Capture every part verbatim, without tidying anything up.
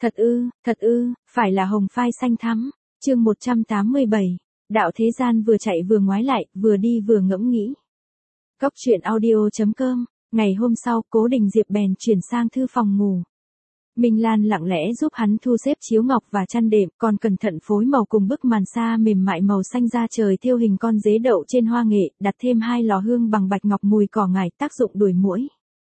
Thật ư, thật ư, phải là hồng phai xanh thắm. Chương một trăm tám mươi bảy. Đạo thế gian vừa chạy vừa ngoái lại, vừa đi vừa ngẫm nghĩ. Cốc truyện audio chấm com. Ngày hôm sau, Cố Đình Diệp bèn chuyển sang thư phòng ngủ. Minh Lan lặng lẽ giúp hắn thu xếp chiếu ngọc và chăn đệm, còn cẩn thận phối màu cùng bức màn sa mềm mại màu xanh da trời thêu hình con dế đậu trên hoa nghệ, đặt thêm hai lò hương bằng bạch ngọc mùi cỏ ngải tác dụng đuổi muỗi.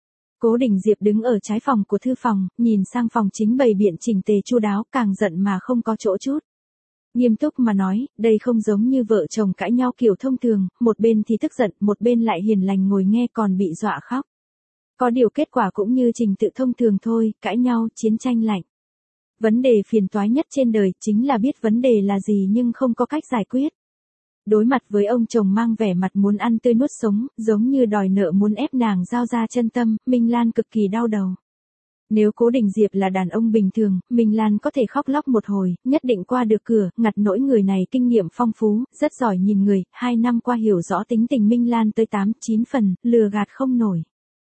Cố Đình Diệp đứng ở trái phòng của thư phòng, nhìn sang phòng chính bày biện chỉnh tề chu đáo, càng giận mà không có chỗ chút. Nghiêm túc mà nói, đây không giống như vợ chồng cãi nhau kiểu thông thường, một bên thì tức giận, một bên lại hiền lành ngồi nghe còn bị dọa khóc. Có điều kết quả cũng như trình tự thông thường thôi, cãi nhau, chiến tranh lạnh. Vấn đề phiền toái nhất trên đời chính là biết vấn đề là gì nhưng không có cách giải quyết. Đối mặt với ông chồng mang vẻ mặt muốn ăn tươi nuốt sống, giống như đòi nợ muốn ép nàng giao ra chân tâm, Minh Lan cực kỳ đau đầu. Nếu Cố Đình Diệp là đàn ông bình thường, Minh Lan có thể khóc lóc một hồi, nhất định qua được cửa, ngặt nỗi người này kinh nghiệm phong phú, rất giỏi nhìn người, hai năm qua hiểu rõ tính tình Minh Lan tới tám, chín phần, lừa gạt không nổi.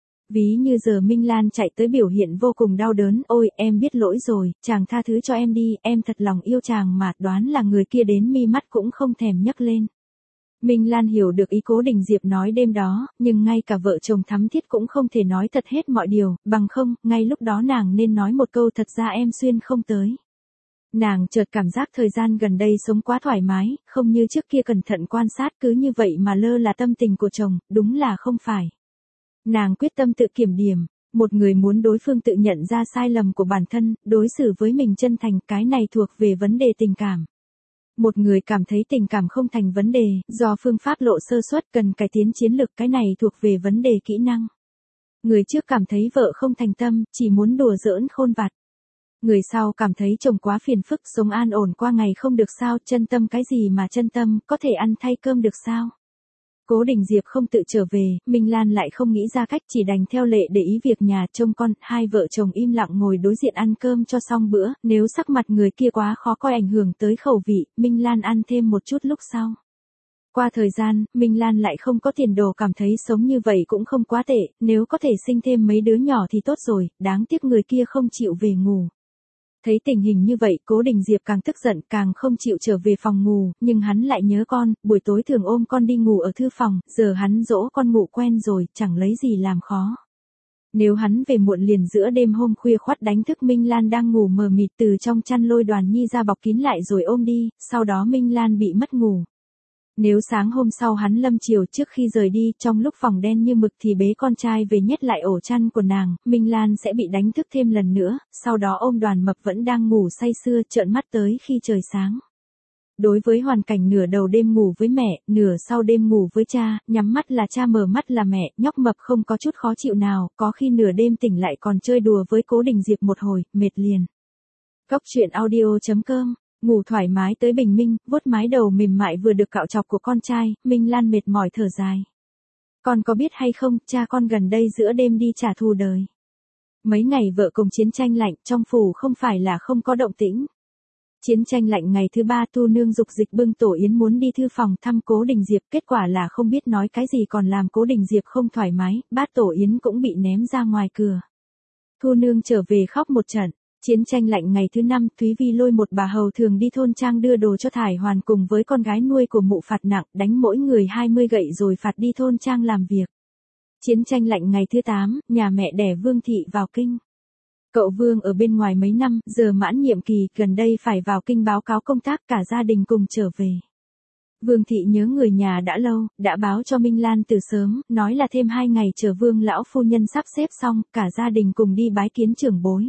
Ví như giờ Minh Lan chạy tới biểu hiện vô cùng đau đớn, ôi em biết lỗi rồi, chàng tha thứ cho em đi, em thật lòng yêu chàng mà, đoán là người kia đến mi mắt cũng không thèm nhấc lên. Minh Lan hiểu được ý Cố Đình Diệp nói đêm đó, nhưng ngay cả vợ chồng thắm thiết cũng không thể nói thật hết mọi điều, bằng không, ngay lúc đó nàng nên nói một câu thật ra em xuyên không tới. Nàng chợt cảm giác thời gian gần đây sống quá thoải mái, không như trước kia cẩn thận quan sát cứ như vậy mà lơ là tâm tình của chồng, đúng là không phải. Nàng quyết tâm tự kiểm điểm, một người muốn đối phương tự nhận ra sai lầm của bản thân, đối xử với mình chân thành, cái này thuộc về vấn đề tình cảm. Một người cảm thấy tình cảm không thành vấn đề, do phương pháp lộ sơ suất cần cải tiến chiến lược, cái này thuộc về vấn đề kỹ năng. Người trước cảm thấy vợ không thành tâm, chỉ muốn đùa giỡn khôn vặt. Người sau cảm thấy chồng quá phiền phức, sống an ổn qua ngày không được sao, chân tâm cái gì mà chân tâm, có thể ăn thay cơm được sao? Cố Đình Diệp không tự trở về, Minh Lan lại không nghĩ ra cách, chỉ đành theo lệ để ý việc nhà trông con, hai vợ chồng im lặng ngồi đối diện ăn cơm cho xong bữa, nếu sắc mặt người kia quá khó coi ảnh hưởng tới khẩu vị, Minh Lan ăn thêm một chút lúc sau. Qua thời gian, Minh Lan lại không có tiền đồ, cảm thấy sống như vậy cũng không quá tệ, nếu có thể sinh thêm mấy đứa nhỏ thì tốt rồi, đáng tiếc người kia không chịu về ngủ. Thấy tình hình như vậy, Cố Đình Diệp càng tức giận, càng không chịu trở về phòng ngủ, nhưng hắn lại nhớ con, buổi tối thường ôm con đi ngủ ở thư phòng, giờ hắn dỗ con ngủ quen rồi, chẳng lấy gì làm khó. Nếu hắn về muộn liền giữa đêm hôm khuya khoắt đánh thức Minh Lan đang ngủ mờ mịt, từ trong chăn lôi Đoàn Nhi ra bọc kín lại rồi ôm đi, sau đó Minh Lan bị mất ngủ. Nếu sáng hôm sau hắn lâm chiều trước khi rời đi, trong lúc phòng đen như mực thì bế con trai về nhét lại ổ chăn của nàng, Minh Lan sẽ bị đánh thức thêm lần nữa, sau đó ôm Đoàn Mập vẫn đang ngủ say sưa trợn mắt tới khi trời sáng. Đối với hoàn cảnh nửa đầu đêm ngủ với mẹ, nửa sau đêm ngủ với cha, nhắm mắt là cha mở mắt là mẹ, nhóc Mập không có chút khó chịu nào, có khi nửa đêm tỉnh lại còn chơi đùa với Cố Đình Diệp một hồi, mệt liền. Cốc truyện audio chấm com. Ngủ thoải mái tới bình minh, vuốt mái đầu mềm mại vừa được cạo chọc của con trai, Minh Lan mệt mỏi thở dài. Con có biết hay không, cha con gần đây giữa đêm đi trả thù đời. Mấy ngày vợ cùng chiến tranh lạnh, trong phủ không phải là không có động tĩnh. Chiến tranh lạnh ngày thứ ba, Tu nương dục dịch bưng tổ yến muốn đi thư phòng thăm Cố Đình Diệp, kết quả là không biết nói cái gì còn làm Cố Đình Diệp không thoải mái, bát tổ yến cũng bị ném ra ngoài cửa. Tu nương trở về khóc một trận. Chiến tranh lạnh ngày thứ năm, Thúy Vi lôi một bà hầu thường đi thôn trang đưa đồ cho Thải Hoàn cùng với con gái nuôi của mụ phạt nặng, đánh mỗi người hai mươi gậy rồi phạt đi thôn trang làm việc. Chiến tranh lạnh ngày thứ tám, nhà mẹ đẻ Vương Thị vào kinh. Cậu Vương ở bên ngoài mấy năm, giờ mãn nhiệm kỳ, gần đây phải vào kinh báo cáo công tác, cả gia đình cùng trở về. Vương Thị nhớ người nhà đã lâu, đã báo cho Minh Lan từ sớm, nói là thêm hai ngày chờ Vương lão phu nhân sắp xếp xong, cả gia đình cùng đi bái kiến trưởng bối.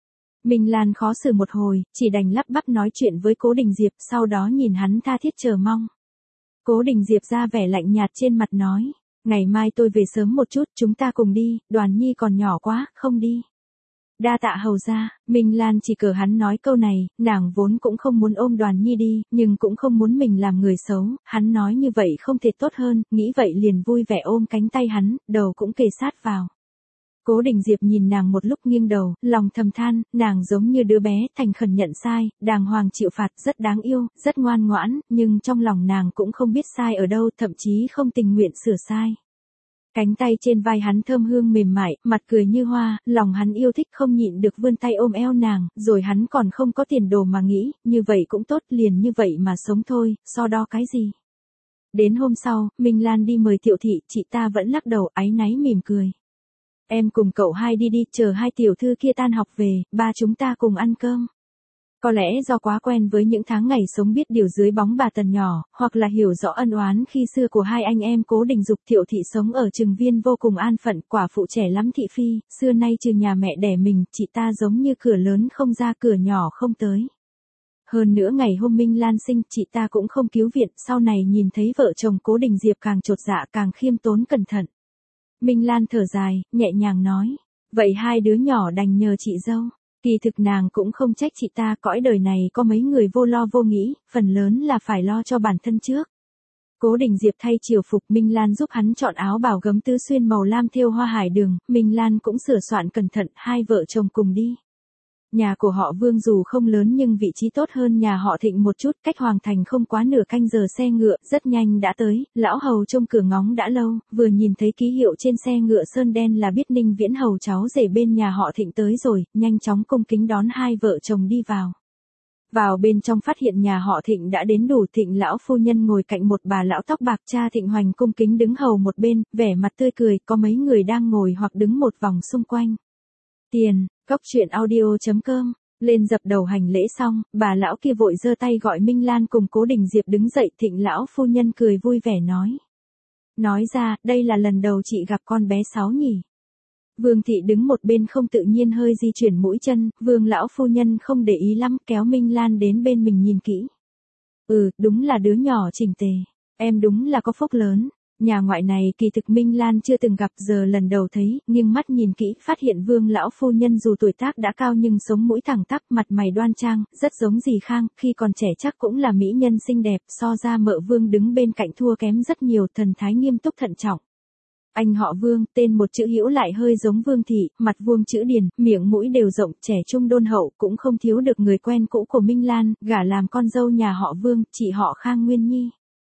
Minh Lan khó xử một hồi, chỉ đành lắp bắp nói chuyện với Cố Đình Diệp, sau đó nhìn hắn tha thiết chờ mong. Cố Đình Diệp ra vẻ lạnh nhạt trên mặt nói, ngày mai tôi về sớm một chút, chúng ta cùng đi, Đoàn Nhi còn nhỏ quá, không đi. Đa tạ hầu ra, Minh Lan chỉ cờ hắn nói câu này, nàng vốn cũng không muốn ôm Đoàn Nhi đi, nhưng cũng không muốn mình làm người xấu, hắn nói như vậy không thể tốt hơn, nghĩ vậy liền vui vẻ ôm cánh tay hắn, đầu cũng kề sát vào. Cố Đình Diệp nhìn nàng một lúc nghiêng đầu, lòng thầm than, nàng giống như đứa bé, thành khẩn nhận sai, đàng hoàng chịu phạt, rất đáng yêu, rất ngoan ngoãn, nhưng trong lòng nàng cũng không biết sai ở đâu, thậm chí không tình nguyện sửa sai. Cánh tay trên vai hắn thơm hương mềm mại, mặt cười như hoa, lòng hắn yêu thích không nhịn được vươn tay ôm eo nàng, rồi hắn còn không có tiền đồ mà nghĩ, như vậy cũng tốt, liền như vậy mà sống thôi, so đo cái gì. Đến hôm sau, Minh Lan đi mời Thiệu thị, chị ta vẫn lắc đầu áy náy mỉm cười. Em cùng cậu hai đi đi, chờ hai tiểu thư kia tan học về, ba chúng ta cùng ăn cơm. Có lẽ do quá quen với những tháng ngày sống biết điều dưới bóng bà Tần nhỏ, hoặc là hiểu rõ ân oán khi xưa của hai anh em Cố Đình Dục, Thiệu thị sống ở Trừng Viên vô cùng an phận, quả phụ trẻ lắm thị phi, xưa nay trừ nhà mẹ đẻ mình, chị ta giống như cửa lớn không ra cửa nhỏ không tới. Hơn nữa ngày hôm Minh Lan sinh, chị ta cũng không cứu viện, sau này nhìn thấy vợ chồng Cố Đình Diệp càng chột dạ càng khiêm tốn cẩn thận. Minh Lan thở dài, nhẹ nhàng nói, vậy hai đứa nhỏ đành nhờ chị dâu. Kỳ thực nàng cũng không trách chị ta, cõi đời này có mấy người vô lo vô nghĩ, phần lớn là phải lo cho bản thân trước. Cố Đình Diệp thay triều phục, Minh Lan giúp hắn chọn áo bảo gấm tứ xuyên màu lam thêu hoa hải đường, Minh Lan cũng sửa soạn cẩn thận, hai vợ chồng cùng đi. Nhà của họ Vương dù không lớn nhưng vị trí tốt hơn nhà họ Thịnh một chút, cách Hoàng Thành không quá nửa canh giờ xe ngựa, rất nhanh đã tới, lão hầu trông cửa ngóng đã lâu, vừa nhìn thấy ký hiệu trên xe ngựa sơn đen là biết Ninh Viễn hầu cháu rể bên nhà họ Thịnh tới rồi, nhanh chóng cung kính đón hai vợ chồng đi vào. Vào bên trong phát hiện nhà họ Thịnh đã đến đủ, Thịnh lão phu nhân ngồi cạnh một bà lão tóc bạc, cha Thịnh Hoành cung kính đứng hầu một bên, vẻ mặt tươi cười, có mấy người đang ngồi hoặc đứng một vòng xung quanh. Tiền, cốc truyện audio chấm com, lên dập đầu hành lễ xong, bà lão kia vội giơ tay gọi Minh Lan cùng Cố Đình Diệp đứng dậy, Thịnh lão phu nhân cười vui vẻ nói. Nói ra, đây là lần đầu chị gặp con bé Sáu nhỉ. Vương thị đứng một bên không tự nhiên hơi di chuyển mũi chân, Vương lão phu nhân không để ý lắm, kéo Minh Lan đến bên mình nhìn kỹ. Ừ, đúng là đứa nhỏ chỉnh tề, em đúng là có phúc lớn. Nhà ngoại này kỳ thực Minh Lan chưa từng gặp, giờ lần đầu thấy, nhưng mắt nhìn kỹ, phát hiện Vương lão phu nhân dù tuổi tác đã cao nhưng sống mũi thẳng tắp, mặt mày đoan trang, rất giống dì Khang, khi còn trẻ chắc cũng là mỹ nhân xinh đẹp, so ra mợ Vương đứng bên cạnh thua kém rất nhiều, thần thái nghiêm túc thận trọng. Anh họ Vương, tên một chữ Hữu lại hơi giống Vương thị, mặt vuông chữ Điền, miệng mũi đều rộng, trẻ trung đôn hậu, cũng không thiếu được người quen cũ của Minh Lan, gả làm con dâu nhà họ Vương, chị họ Khang Nguyên Nhi.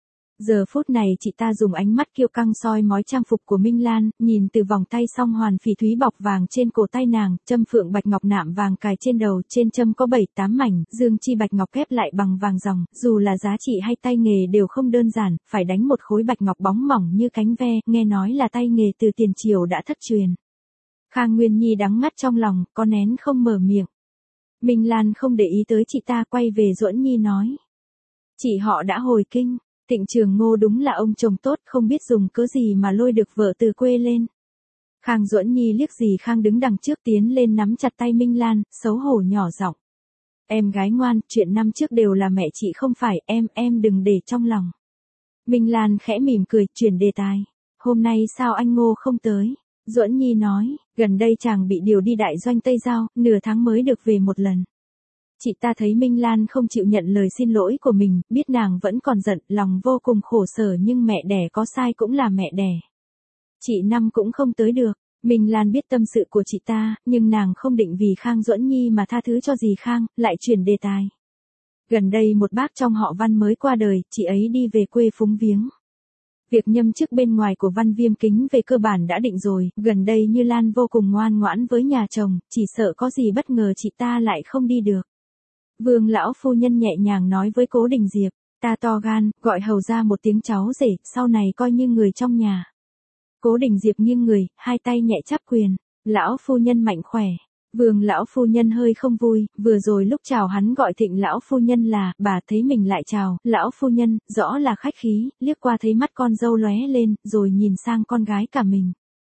Giờ phút này chị ta dùng ánh mắt kiêu căng soi mói trang phục của Minh Lan, nhìn từ vòng tay song hoàn phỉ thúy bọc vàng trên cổ tay nàng, châm phượng bạch ngọc nạm vàng cài trên đầu, trên châm có bảy tám mảnh, dương chi bạch ngọc ghép lại bằng vàng ròng, dù là giá trị hay tay nghề đều không đơn giản, phải đánh một khối bạch ngọc bóng mỏng như cánh ve, nghe nói là tay nghề từ tiền triều đã thất truyền. Khang Nguyên Nhi đắng ngắt trong lòng, có nén không mở miệng. Minh Lan không để ý tới chị ta, quay về Duẫn Nhi nói. Chị họ đã hồi kinh. Thịnh Trường Ngô đúng là ông chồng tốt, không biết dùng cớ gì mà lôi được vợ từ quê lên. Khang Duẫn Nhi liếc dì Khang đứng đằng trước tiến lên nắm chặt tay Minh Lan, xấu hổ nhỏ giọng. Em gái ngoan, chuyện năm trước đều là mẹ chị không phải, em, em đừng để trong lòng. Minh Lan khẽ mỉm cười, chuyển đề tài. Hôm nay sao anh Ngô không tới? Duẫn Nhi nói, gần đây chàng bị điều đi đại doanh Tây Giao, nửa tháng mới được về một lần. Chị ta thấy Minh Lan không chịu nhận lời xin lỗi của mình, biết nàng vẫn còn giận, lòng vô cùng khổ sở nhưng mẹ đẻ có sai cũng là mẹ đẻ. Chị Năm cũng không tới được, Minh Lan biết tâm sự của chị ta, nhưng nàng không định vì Khang Duẫn Nhi mà tha thứ cho dì Khang, lại chuyển đề tài. Gần đây một bác trong họ Văn mới qua đời, chị ấy đi về quê phúng viếng. Việc nhâm chức bên ngoài của Văn Viêm Kính về cơ bản đã định rồi, gần đây Như Lan vô cùng ngoan ngoãn với nhà chồng, chỉ sợ có gì bất ngờ chị ta lại không đi được. Vương lão phu nhân nhẹ nhàng nói với Cố Đình Diệp, ta to gan, gọi hầu ra một tiếng cháu rể, sau này coi như người trong nhà. Cố Đình Diệp nghiêng người, hai tay nhẹ chắp quyền, lão phu nhân mạnh khỏe. Vương lão phu nhân hơi không vui, vừa rồi lúc chào hắn gọi Thịnh lão phu nhân là, bà thấy mình lại chào, lão phu nhân, rõ là khách khí, liếc qua thấy mắt con dâu lóe lên, rồi nhìn sang con gái cả mình.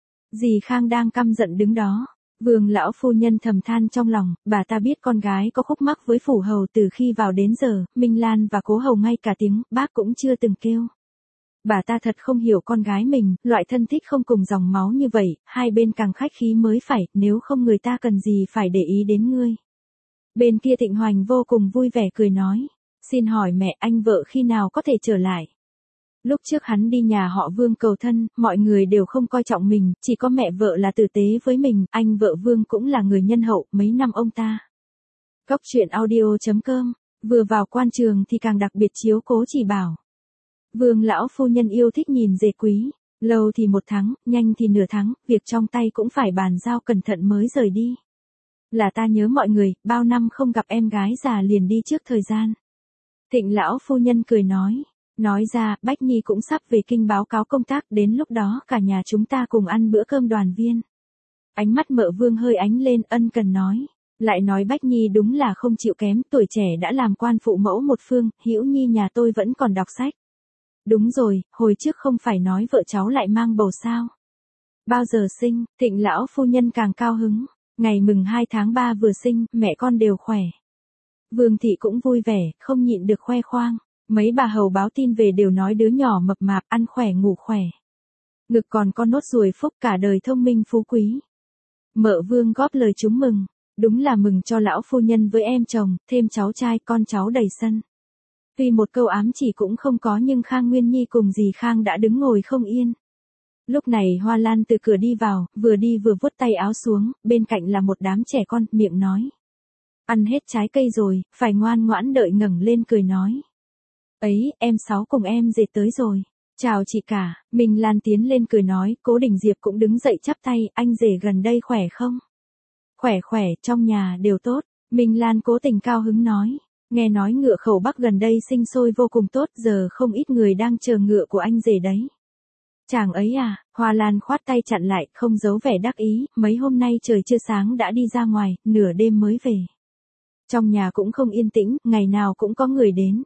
Dì Khang đang căm giận đứng đó. Vương lão phu nhân thầm than trong lòng, bà ta biết con gái có khúc mắc với phủ hầu từ khi vào đến giờ, Minh Lan và Cố hầu ngay cả tiếng bác cũng chưa từng kêu. Bà ta thật không hiểu con gái mình, loại thân thích không cùng dòng máu như vậy, hai bên càng khách khí mới phải, nếu không người ta cần gì phải để ý đến ngươi. Bên kia Thịnh Hoành vô cùng vui vẻ cười nói, xin hỏi mẹ, anh vợ khi nào có thể trở lại? Lúc trước hắn đi nhà họ Vương cầu thân, mọi người đều không coi trọng mình, chỉ có mẹ vợ là tử tế với mình, anh vợ Vương cũng là người nhân hậu, mấy năm ông ta. Cốc truyện audio chấm com, vừa vào quan trường thì càng đặc biệt chiếu cố chỉ bảo. Vương lão phu nhân yêu thích nhìn dề quý, Lâu thì một tháng, nhanh thì nửa tháng, việc trong tay cũng phải bàn giao cẩn thận mới rời đi. Là ta nhớ mọi người, bao năm không gặp em gái già liền đi trước thời gian. Thịnh lão phu nhân cười nói. Nói ra, Bách Nhi cũng sắp về kinh báo cáo công tác, đến lúc đó cả nhà chúng ta cùng ăn bữa cơm đoàn viên. Ánh mắt Mợ Vương hơi ánh lên, ân cần nói. Lại nói Bách Nhi đúng là không chịu kém, tuổi trẻ đã làm quan phụ mẫu một phương, Hữu Nhi nhà tôi vẫn còn đọc sách. Đúng rồi, hồi trước không phải nói vợ cháu lại mang bầu sao? Bao giờ sinh? Thịnh lão phu nhân càng cao hứng. Ngày mừng hai tháng ba vừa sinh, mẹ con đều khỏe. Vương thị cũng vui vẻ, không nhịn được khoe khoang. Mấy bà hầu báo tin về đều nói đứa nhỏ mập mạp, ăn khỏe ngủ khỏe. Ngực còn con nốt ruồi phúc, cả đời thông minh phú quý. Mợ Vương góp lời chúc mừng. Đúng là mừng cho lão phu nhân với em chồng, thêm cháu trai, con cháu đầy sân. Tuy một câu ám chỉ cũng không có nhưng Khang Nguyên Nhi cùng dì Khang đã đứng ngồi không yên. Lúc này Hoa Lan từ cửa đi vào, vừa đi vừa vuốt tay áo xuống, bên cạnh là một đám trẻ con, miệng nói. Ăn hết trái cây rồi, phải ngoan ngoãn đợi ngẩng lên cười nói. Ấy, em Sáu cùng em dệt tới rồi. Chào chị cả, Minh Lan tiến lên cười nói, Cố Đình Diệp cũng đứng dậy chắp tay, anh rể gần đây khỏe không? Khỏe khỏe, trong nhà đều tốt. Minh Lan cố tình cao hứng nói. Nghe nói ngựa khẩu Bắc gần đây sinh sôi vô cùng tốt, giờ không ít người đang chờ ngựa của anh rể đấy. Chàng ấy à, Hoa Lan khoát tay chặn lại, không giấu vẻ đắc ý, mấy hôm nay trời chưa sáng đã đi ra ngoài, nửa đêm mới về. Trong nhà cũng không yên tĩnh, ngày nào cũng có người đến.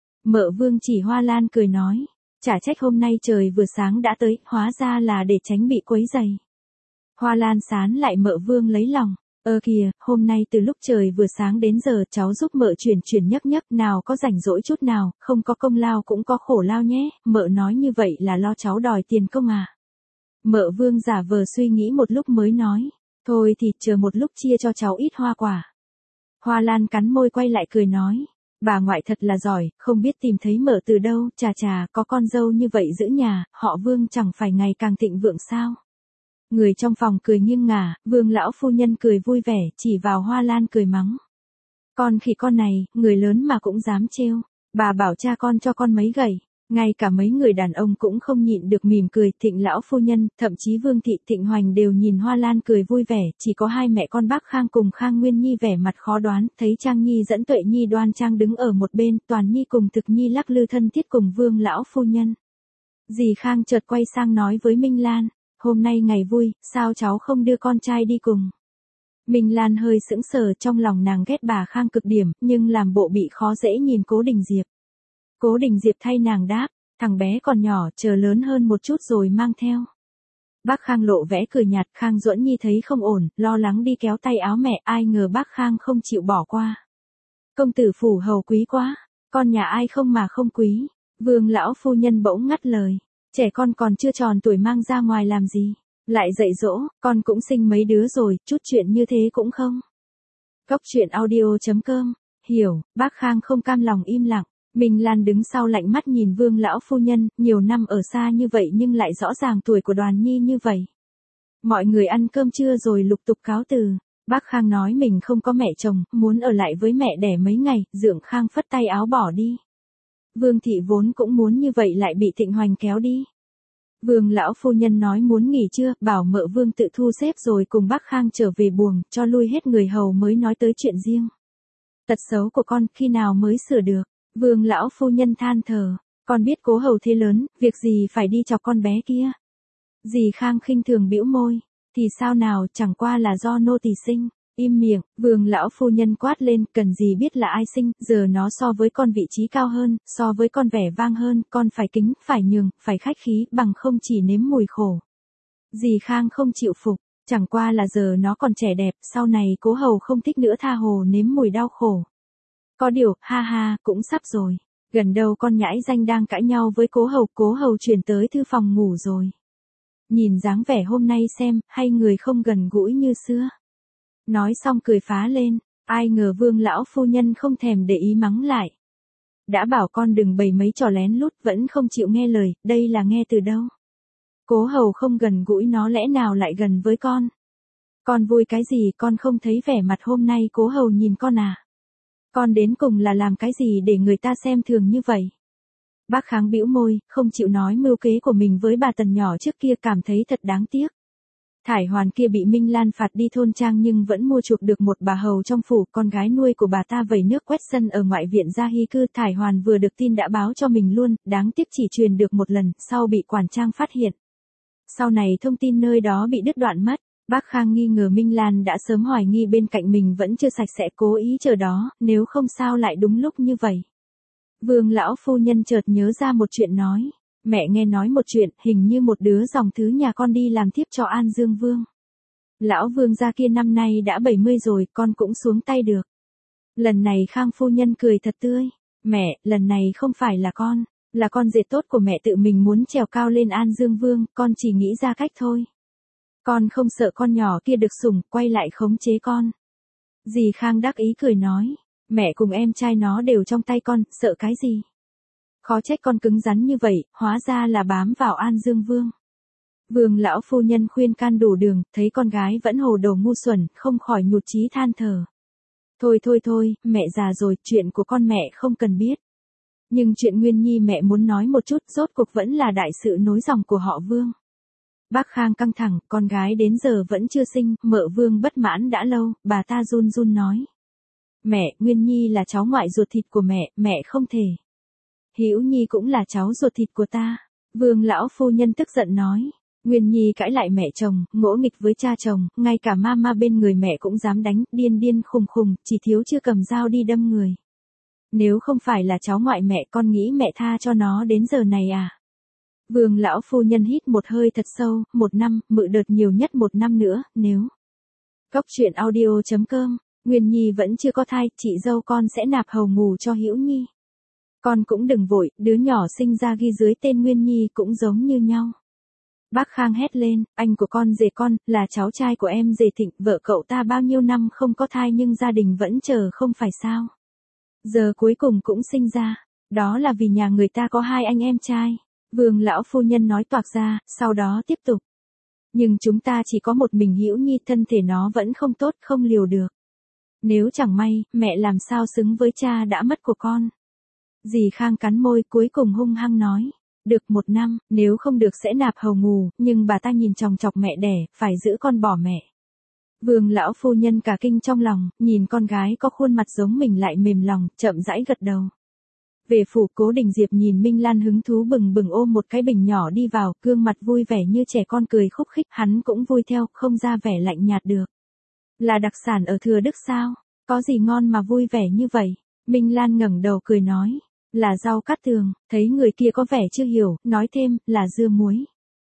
Mợ Vương chỉ Hoa Lan cười nói, chả trách hôm nay trời vừa sáng đã tới, hóa ra là để tránh bị quấy rầy. Hoa Lan sán lại Mợ Vương lấy lòng. Ơ kìa, hôm nay từ lúc trời vừa sáng đến giờ cháu giúp mợ chuyển chuyển nhấc nhấc, nào có rảnh rỗi chút nào, không có công lao cũng có khổ lao nhé, mợ nói như vậy là lo cháu đòi tiền công à. Mợ Vương giả vờ suy nghĩ một lúc mới nói, thôi thì chờ một lúc chia cho cháu ít hoa quả. Hoa Lan cắn môi quay lại cười nói, bà ngoại thật là giỏi, không biết tìm thấy mợ từ đâu, chà chà, có con dâu như vậy giữ nhà, họ Vương chẳng phải ngày càng thịnh vượng sao. Người trong phòng cười nghiêng ngả, Vương lão phu nhân cười vui vẻ, chỉ vào Hoa Lan cười mắng. Con khỉ con này, người lớn mà cũng dám trêu, bà bảo cha con cho con mấy gậy, ngay cả mấy người đàn ông cũng không nhịn được mỉm cười, Thịnh lão phu nhân, thậm chí Vương thị, Thịnh Hoành đều nhìn Hoa Lan cười vui vẻ, chỉ có hai mẹ con bác Khang cùng Khang Nguyên Nhi vẻ mặt khó đoán, thấy Trang Nhi dẫn Tuệ Nhi đoan trang đứng ở một bên, Toàn Nhi cùng Thực Nhi lắc lư thân thiết cùng Vương lão phu nhân. Dì Khang chợt quay sang nói với Minh Lan. Hôm nay ngày vui, sao cháu không đưa con trai đi cùng? Minh Lan hơi sững sờ, trong lòng nàng ghét bà Khang cực điểm, nhưng làm bộ bị khó dễ nhìn Cố Đình Diệp. Cố Đình Diệp thay nàng đáp, thằng bé còn nhỏ, chờ lớn hơn một chút rồi mang theo. Bác Khang lộ vẻ cười nhạt, Khang Duẫn Nhi thấy không ổn, lo lắng đi kéo tay áo mẹ, ai ngờ bác Khang không chịu bỏ qua. Công tử phủ hầu quý quá, con nhà ai không mà không quý. Vương lão phu nhân bỗng ngắt lời. Trẻ con còn chưa tròn tuổi mang ra ngoài làm gì? Lại dạy dỗ, con cũng sinh mấy đứa rồi, chút chuyện như thế cũng không. Cốc truyện audio chấm com, hiểu, bác Khang không cam lòng im lặng. Minh Lan đứng sau lạnh mắt nhìn Vương lão phu nhân, nhiều năm ở xa như vậy nhưng lại rõ ràng tuổi của Đoàn Nhi như vậy. Mọi người ăn cơm trưa rồi lục tục cáo từ. Bác Khang nói mình không có mẹ chồng, muốn ở lại với mẹ đẻ mấy ngày, Dượng Khang phất tay áo bỏ đi. Vương thị vốn cũng muốn như vậy lại bị Thịnh Hoành kéo đi. Vương lão phu nhân nói muốn nghỉ trưa, bảo Mợ Vương tự thu xếp rồi cùng bác Khang trở về buồng, cho lui hết người hầu mới nói tới chuyện riêng. Tật xấu của con khi nào mới sửa được? Vương lão phu nhân than thở, con biết Cố hầu thế lớn, việc gì phải đi chọc con bé kia. Dì Khang khinh thường bĩu môi, thì sao nào, chẳng qua là do nô tỳ sinh. Im miệng, Vương lão phu nhân quát lên, cần gì biết là ai sinh, giờ nó so với con vị trí cao hơn, so với con vẻ vang hơn, con phải kính, phải nhường, phải khách khí, bằng không chỉ nếm mùi khổ. Dì Khang không chịu phục, chẳng qua là giờ nó còn trẻ đẹp, sau này Cố hầu không thích nữa tha hồ nếm mùi đau khổ. Có điều, ha ha, cũng sắp rồi. Gần đâu con nhãi danh đang cãi nhau với Cố hầu, Cố hầu chuyển tới thư phòng ngủ rồi. Nhìn dáng vẻ hôm nay xem, hay người không gần gũi như xưa. Nói xong cười phá lên, ai ngờ Vương lão phu nhân không thèm để ý mắng lại. Đã bảo con đừng bày mấy trò lén lút, vẫn không chịu nghe lời, đây là nghe từ đâu? Cố hầu không gần gũi nó lẽ nào lại gần với con? Con vui cái gì, con không thấy vẻ mặt hôm nay Cố hầu nhìn con à? Con đến cùng là làm cái gì để người ta xem thường như vậy? Bác Kháng bĩu môi, không chịu nói mưu kế của mình với bà Tần nhỏ trước kia, cảm thấy thật đáng tiếc. Thải Hoàn kia bị Minh Lan phạt đi thôn trang nhưng vẫn mua chuộc được một bà hầu trong phủ, con gái nuôi của bà ta vẩy nước quét sân ở ngoại viện gia hy cư. Thải Hoàn vừa được tin đã báo cho mình luôn, đáng tiếc chỉ truyền được một lần, sau bị quản trang phát hiện. Sau này thông tin nơi đó bị đứt đoạn mất. Bác Khang nghi ngờ Minh Lan đã sớm hoài nghi bên cạnh mình vẫn chưa sạch sẽ, cố ý chờ đó, nếu không sao lại đúng lúc như vậy. Vương lão phu nhân chợt nhớ ra một chuyện nói. Mẹ nghe nói một chuyện, hình như một đứa dòng thứ nhà con đi làm tiếp cho An Dương Vương. Lão Vương gia kia năm nay đã bảy mươi rồi, con cũng xuống tay được. Lần này Khang phu nhân cười thật tươi. Mẹ, lần này không phải là con, là con rể tốt của mẹ tự mình muốn trèo cao lên An Dương Vương, con chỉ nghĩ ra cách thôi. Con không sợ con nhỏ kia được sủng, quay lại khống chế con. Dì Khang đắc ý cười nói, mẹ cùng em trai nó đều trong tay con, sợ cái gì? Khó trách con cứng rắn như vậy, hóa ra là bám vào An Dương Vương. Vương lão phu nhân khuyên can đủ đường, thấy con gái vẫn hồ đồ ngu xuẩn, không khỏi nhụt chí than thở. Thôi thôi thôi, mẹ già rồi, chuyện của con mẹ không cần biết. Nhưng chuyện Nguyên Nhi mẹ muốn nói một chút, rốt cuộc vẫn là đại sự nối dòng của họ Vương. Bác Khang căng thẳng, con gái đến giờ vẫn chưa sinh, mợ Vương bất mãn đã lâu, bà ta run run nói. Mẹ, Nguyên Nhi là cháu ngoại ruột thịt của mẹ, mẹ không thể. Hữu Nhi cũng là cháu ruột thịt của ta. Vương lão phu nhân tức giận nói. Nguyên Nhi cãi lại mẹ chồng, ngỗ nghịch với cha chồng, ngay cả mama bên người mẹ cũng dám đánh, điên điên khùng khùng, chỉ thiếu chưa cầm dao đi đâm người. Nếu không phải là cháu ngoại mẹ, con nghĩ mẹ tha cho nó đến giờ này à? Vương lão phu nhân hít một hơi thật sâu, một năm, mự đợt nhiều nhất một năm nữa, nếu. Cốc truyện audio chấm com, Nguyên Nhi vẫn chưa có thai, chị dâu con sẽ nạp hầu ngủ cho Hữu Nhi. Con cũng đừng vội, đứa nhỏ sinh ra ghi dưới tên Nguyên Nhi cũng giống như nhau. Bác Khang hét lên, anh của con rể con, là cháu trai của em rể Thịnh, vợ cậu ta bao nhiêu năm không có thai nhưng gia đình vẫn chờ không phải sao. Giờ cuối cùng cũng sinh ra, đó là vì nhà người ta có hai anh em trai. Vương lão phu nhân nói toạc ra, sau đó tiếp tục. Nhưng chúng ta chỉ có một mình Hữu Nhi, thân thể nó vẫn không tốt, không liều được. Nếu chẳng may, mẹ làm sao xứng với cha đã mất của con. Dì Khang cắn môi, cuối cùng hung hăng nói. Được một năm, nếu không được sẽ nạp hầu ngù, nhưng bà ta nhìn chòng chọc mẹ đẻ, phải giữ con bỏ mẹ. Vương lão phu nhân cả kinh trong lòng, nhìn con gái có khuôn mặt giống mình lại mềm lòng, chậm rãi gật đầu. Về phủ, Cố Đình Diệp nhìn Minh Lan hứng thú bừng bừng ôm một cái bình nhỏ đi vào, gương mặt vui vẻ như trẻ con cười khúc khích, hắn cũng vui theo, không ra vẻ lạnh nhạt được. Là đặc sản ở Thừa Đức sao? Có gì ngon mà vui vẻ như vậy? Minh Lan ngẩng đầu cười nói. Là rau cát tường, thấy người kia có vẻ chưa hiểu, nói thêm, là dưa muối.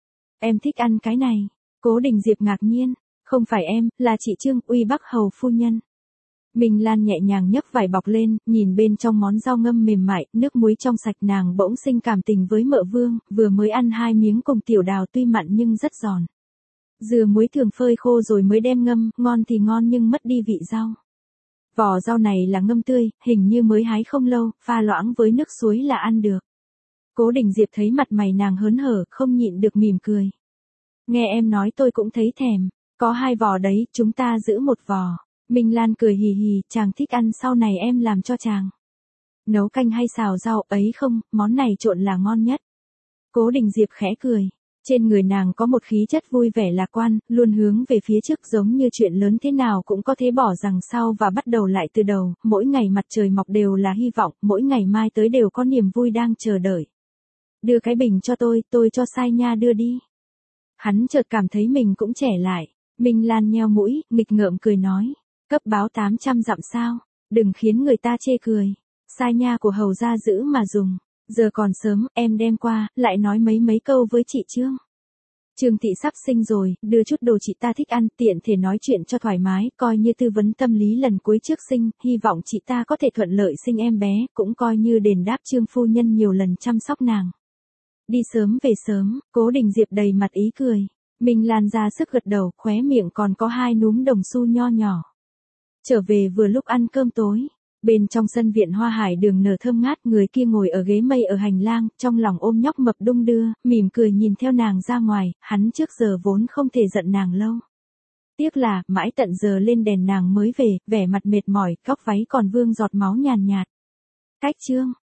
Em thích ăn cái này. Cố Đình Diệp ngạc nhiên. Không phải em, là chị Trương, Uy Bắc hầu phu nhân. Minh Lan nhẹ nhàng nhấc vải bọc lên, nhìn bên trong món rau ngâm mềm mại, nước muối trong sạch, nàng bỗng sinh cảm tình với mợ Vương, vừa mới ăn hai miếng cùng tiểu đào tuy mặn nhưng rất giòn. Dưa muối thường phơi khô rồi mới đem ngâm, ngon thì ngon nhưng mất đi vị rau. Vỏ rau này là ngâm tươi, hình như mới hái không lâu, pha loãng với nước suối là ăn được. Cố Đình Diệp thấy mặt mày nàng hớn hở, không nhịn được mỉm cười. Nghe em nói tôi cũng thấy thèm, có hai vỏ đấy, chúng ta giữ một vỏ. Minh Lan cười hì hì, chàng thích ăn, sau này em làm cho chàng. Nấu canh hay xào rau ấy không, món này trộn là ngon nhất. Cố Đình Diệp khẽ cười. Trên người nàng có một khí chất vui vẻ lạc quan, luôn hướng về phía trước, giống như chuyện lớn thế nào cũng có thể bỏ rằng sau và bắt đầu lại từ đầu, mỗi ngày mặt trời mọc đều là hy vọng, mỗi ngày mai tới đều có niềm vui đang chờ đợi. Đưa cái bình cho tôi, tôi cho Sai Nha đưa đi. Hắn chợt cảm thấy mình cũng trẻ lại. Minh Lan nheo mũi, nghịch ngợm cười nói. Cấp báo tám trăm dặm sao, đừng khiến người ta chê cười. Sai Nha của hầu gia giữ mà dùng. Giờ còn sớm, em đem qua, lại nói mấy mấy câu với chị Trương. Trương thị sắp sinh rồi, đưa chút đồ chị ta thích ăn, tiện thể nói chuyện cho thoải mái, coi như tư vấn tâm lý lần cuối trước sinh, hy vọng chị ta có thể thuận lợi sinh em bé, cũng coi như đền đáp Trương phu nhân nhiều lần chăm sóc nàng. Đi sớm về sớm, Cố Đình Diệp đầy mặt ý cười. Minh Lan ra sức gật đầu, khóe miệng còn có hai núm đồng xu nho nhỏ. Trở về vừa lúc ăn cơm tối. Bên trong sân viện hoa hải đường nở thơm ngát, người kia ngồi ở ghế mây ở hành lang, trong lòng ôm nhóc mập đung đưa, mỉm cười nhìn theo nàng ra ngoài, hắn trước giờ vốn không thể giận nàng lâu. Tiếc là, mãi tận giờ lên đèn nàng mới về, vẻ mặt mệt mỏi, góc váy còn vương giọt máu nhàn nhạt. Cách Trương,